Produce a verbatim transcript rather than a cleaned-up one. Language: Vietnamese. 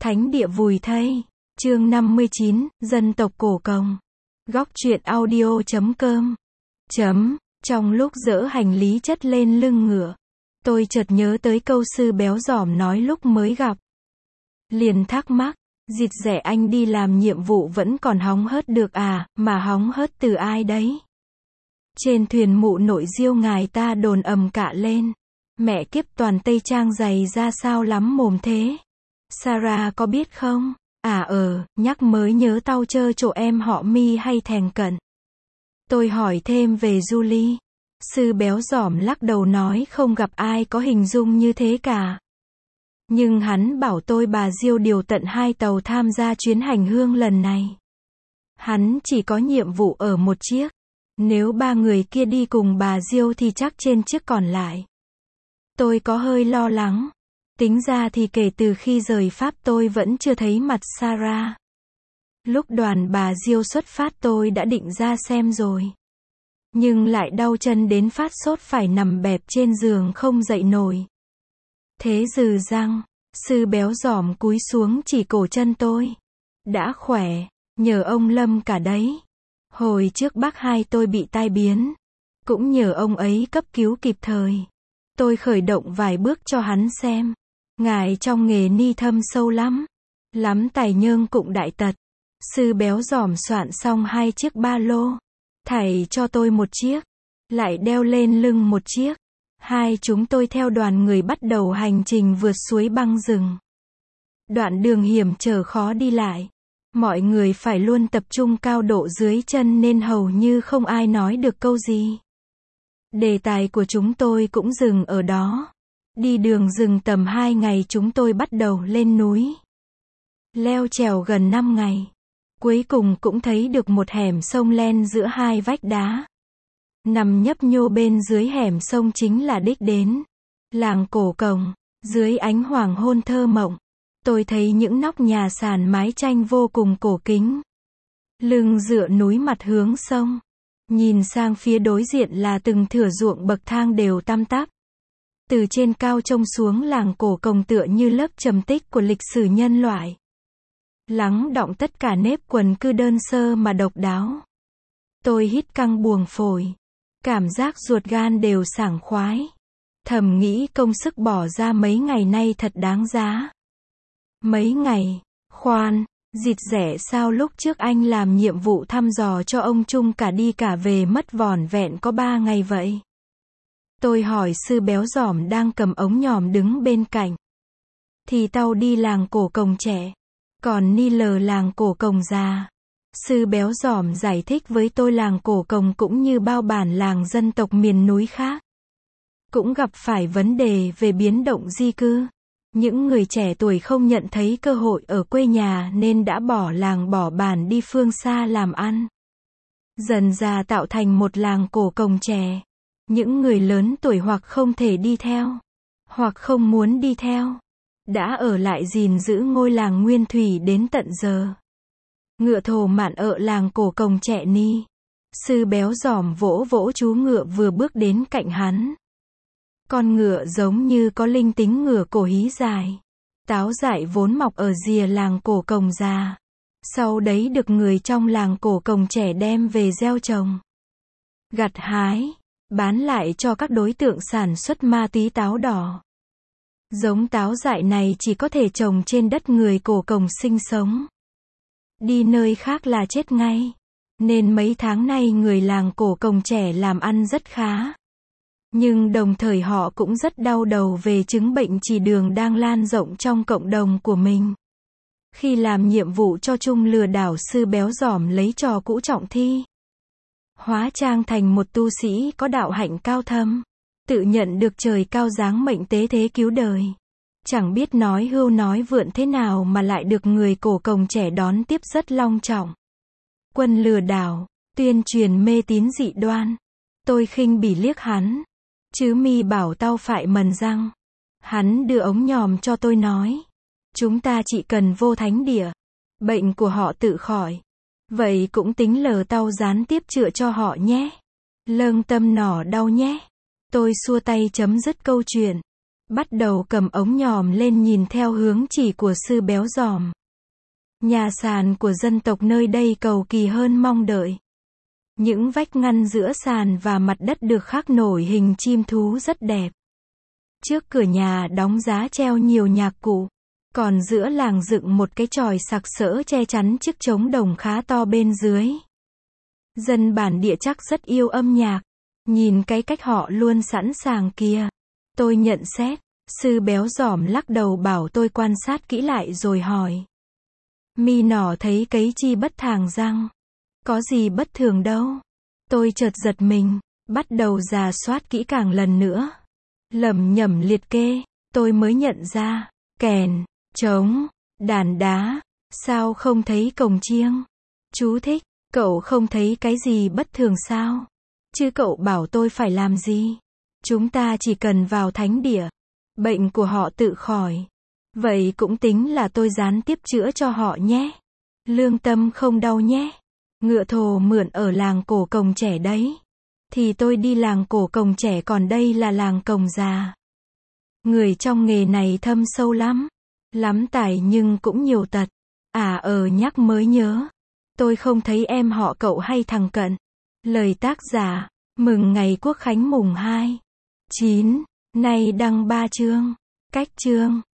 Thánh địa vùi thây. Chương năm mươi chín, dân tộc cổ Cồng. Góc truyện audio chấm com. Chấm. Trong lúc dỡ hành lý chất lên lưng ngựa, tôi chợt nhớ tới câu sư béo giỏm nói lúc mới gặp. Liền thắc mắc, dịt rẻ anh đi làm nhiệm vụ vẫn còn hóng hớt được à, mà hóng hớt từ ai đấy? Trên thuyền mụ nội diêu ngài ta đồn ầm cả lên. Mẹ kiếp toàn Tây Trang dày ra sao lắm mồm thế? Sarah có biết không? À ờ, nhắc mới nhớ tao chơ chỗ em họ Mi hay thèn cận. Tôi hỏi thêm về Julie. Sư béo giỏm lắc đầu nói không gặp ai có hình dung như thế cả. Nhưng hắn bảo tôi bà Diêu điều tận hai tàu tham gia chuyến hành hương lần này. Hắn chỉ có nhiệm vụ ở một chiếc. Nếu ba người kia đi cùng bà Diêu thì chắc trên chiếc còn lại. Tôi có hơi lo lắng. Tính ra thì kể từ khi rời Pháp tôi vẫn chưa thấy mặt Sarah. Lúc đoàn bà Diêu xuất phát tôi đã định ra xem rồi. Nhưng lại đau chân đến phát sốt phải nằm bẹp trên giường không dậy nổi. Thế dừ răng, sư béo giỏm cúi xuống chỉ cổ chân tôi. Đã khỏe, nhờ ông Lâm cả đấy. Hồi trước bác hai tôi bị tai biến. Cũng nhờ ông ấy cấp cứu kịp thời. Tôi khởi động vài bước cho hắn xem. Ngài trong nghề ni thâm sâu lắm. Lắm tài nhơn cụng đại tật. Sư béo giỏm soạn xong hai chiếc ba lô. Thảy cho tôi một chiếc. Lại đeo lên lưng một chiếc. Hai chúng tôi theo đoàn người bắt đầu hành trình vượt suối băng rừng. Đoạn đường hiểm trở khó đi lại. Mọi người phải luôn tập trung cao độ dưới chân nên hầu như không ai nói được câu gì. Đề tài của chúng tôi cũng dừng ở đó. Đi đường rừng tầm hai ngày chúng tôi bắt đầu lên núi. Leo trèo gần năm ngày. Cuối cùng cũng thấy được một hẻm sông len giữa hai vách đá. Nằm nhấp nhô bên dưới hẻm sông chính là đích đến. Làng cổ Cồng. Dưới ánh hoàng hôn thơ mộng. Tôi thấy những nóc nhà sàn mái tranh vô cùng cổ kính. Lưng dựa núi mặt hướng sông. Nhìn sang phía đối diện là từng thửa ruộng bậc thang đều tăm tắp. Từ trên cao trông xuống làng cổ Cồng tựa như lớp trầm tích của lịch sử nhân loại. Lắng đọng tất cả nếp quần cư đơn sơ mà độc đáo. Tôi hít căng buồng phổi. Cảm giác ruột gan đều sảng khoái. Thầm nghĩ công sức bỏ ra mấy ngày nay thật đáng giá. Mấy ngày, khoan, dịt rẻ sao lúc trước anh làm nhiệm vụ thăm dò cho ông Trung cả đi cả về mất vỏn vẹn có ba ngày vậy? Tôi hỏi sư béo giỏm đang cầm ống nhòm đứng bên cạnh. Thì tao đi làng cổ Cồng trẻ. Còn ni lờ làng cổ Cồng già. Sư béo giỏm giải thích với tôi làng cổ Cồng cũng như bao bản làng dân tộc miền núi khác. Cũng gặp phải vấn đề về biến động di cư. Những người trẻ tuổi không nhận thấy cơ hội ở quê nhà nên đã bỏ làng bỏ bản đi phương xa làm ăn. Dần dà tạo thành một làng cổ Cồng trẻ. Những người lớn tuổi hoặc không thể đi theo, hoặc không muốn đi theo, đã ở lại gìn giữ ngôi làng nguyên thủy đến tận giờ. Ngựa thồ mạn ở làng cổ Cồng trẻ ni. Sư béo giỏm vỗ vỗ chú ngựa vừa bước đến cạnh hắn. Con ngựa giống như có linh tính ngựa cổ hí dài. Táo dại vốn mọc ở rìa làng cổ Cồng già. Sau đấy được người trong làng cổ Cồng trẻ đem về gieo trồng, gặt hái, bán lại cho các đối tượng sản xuất ma túy táo đỏ. Giống táo dại này chỉ có thể trồng trên đất người cổ Cồng sinh sống. Đi nơi khác là chết ngay. Nên mấy tháng nay người làng cổ Cồng trẻ làm ăn rất khá. Nhưng đồng thời họ cũng rất đau đầu về chứng bệnh chỉ đường đang lan rộng trong cộng đồng của mình. Khi làm nhiệm vụ cho Trung lừa đảo sư béo giỏm lấy trò cũ trọng thi. Hóa trang thành một tu sĩ có đạo hạnh cao thâm. Tự nhận được trời cao giáng mệnh tế thế cứu đời. Chẳng biết nói hưu nói vượn thế nào mà lại được người cổ Cồng trẻ đón tiếp rất long trọng. Quân lừa đảo, tuyên truyền mê tín dị đoan. Tôi khinh bỉ liếc hắn. Chứ mi bảo tao phải mần răng. Hắn đưa ống nhòm cho tôi nói. Chúng ta chỉ cần vô thánh địa. Bệnh của họ tự khỏi. Vậy cũng tính lờ tao gián tiếp chữa cho họ nhé. Lâng tâm nỏ đau nhé. Tôi xua tay chấm dứt câu chuyện. bắt đầu cầm ống nhòm lên nhìn theo hướng chỉ của sư béo giòm. Nhà sàn của dân tộc nơi đây cầu kỳ hơn mong đợi. Những vách ngăn giữa sàn và mặt đất được khắc nổi hình chim thú rất đẹp. Trước cửa nhà đóng giá treo nhiều nhạc cụ. Còn giữa làng dựng một cái chòi sặc sỡ che chắn chiếc trống đồng khá to bên dưới. Dân bản địa chắc rất yêu âm nhạc. Nhìn cái cách họ luôn sẵn sàng kia. Tôi nhận xét. Sư béo giòm lắc đầu bảo tôi quan sát kỹ lại rồi hỏi. Mi nỏ thấy cấy chi bất thàng răng. Có gì bất thường đâu. Tôi chợt giật mình. Bắt đầu rà soát kỹ càng lần nữa. Lẩm nhẩm liệt kê. Tôi mới nhận ra. Kèn, trống, đàn đá. Sao không thấy cồng chiêng? Chú thích. Cậu không thấy cái gì bất thường sao? Chứ cậu bảo tôi phải làm gì? Chúng ta chỉ cần vào thánh địa. Bệnh của họ tự khỏi. Vậy cũng tính là tôi gián tiếp chữa cho họ nhé. Lương tâm không đau nhé. Ngựa thồ mượn ở làng cổ cồng trẻ đấy. Thì tôi đi làng cổ cồng trẻ còn đây là làng cồng già. Người trong nghề này thâm sâu lắm. Lắm tài nhưng cũng nhiều tật. À ờ nhắc mới nhớ. Tôi không thấy em họ cậu hay thằng Cận. Lời tác giả. Mừng ngày Quốc khánh mùng hai. chín. Nay đăng ba chương. Cách chương.